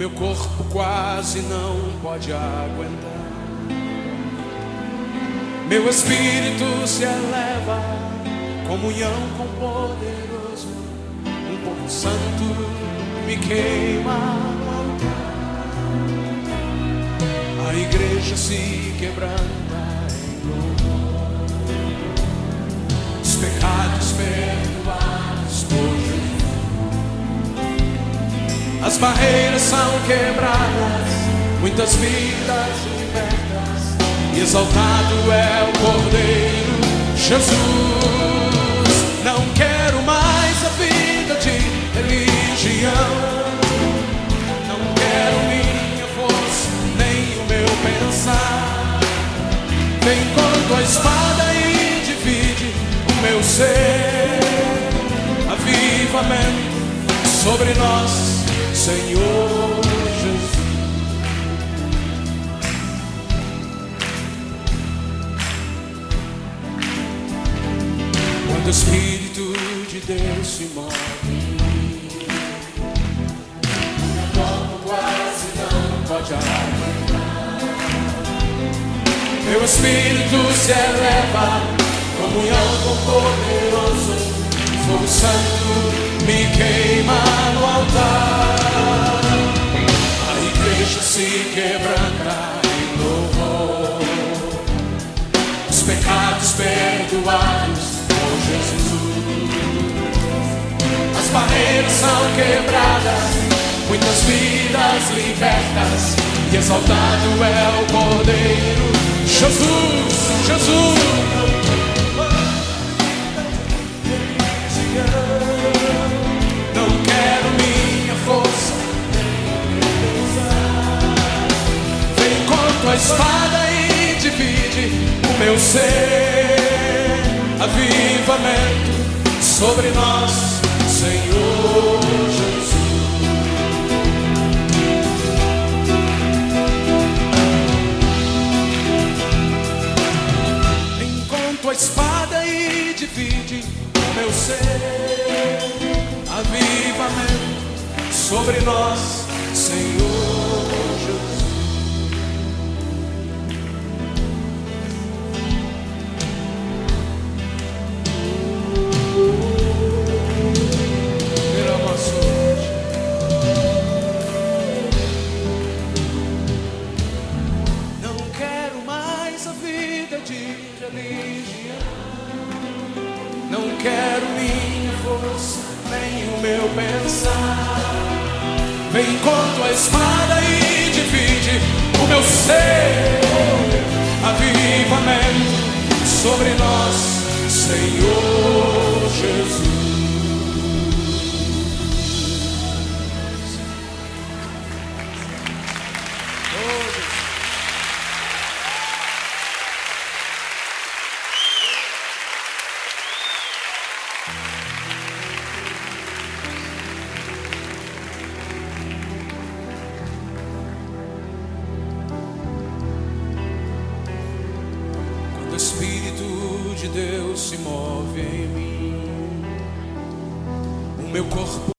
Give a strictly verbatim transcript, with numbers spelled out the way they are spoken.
meu corpo quase não pode aguentar. Meu espírito se eleva, comunhão com o poderoso. Um pouco santo me queima no altar. A igreja se quebranta em louvor. Os pecados perdoados por Jesus. As barreiras são quebradas, muitas vidas libertas, e exaltado é o Cordeiro Jesus. Não quero mais a vida de religião, não quero minha força, nem o meu pensar. Vem com tua espada e divide o meu ser. Avivamento sobre nós, Senhor Jesus. Quando o Espírito de Deus se move, meu corpo quase não pode aguentar. Meu espírito se eleva, comunhão com o poderoso. Fogo santo me queima no altar. A igreja se quebranta em louvor. Os pecados perdoados por Jesus. As barreiras são quebradas, muitas vidas libertas, e exaltado é o Cordeiro Jesus, Jesus. Não quero minha força, vem com tua espada e divide o meu ser. Avivamento sobre nós, Senhor Jesus. Vem com tua espada e divide o meu ser. Avivamento sobre nós, Senhor Jesus. Não quero mais a vida de religião, não quero minha força, nem o meu pensar. Vem com tua espada e divide o meu ser. Avivamento sobre nós, Senhor Jesus. O Espírito de Deus se move em mim, o meu corpo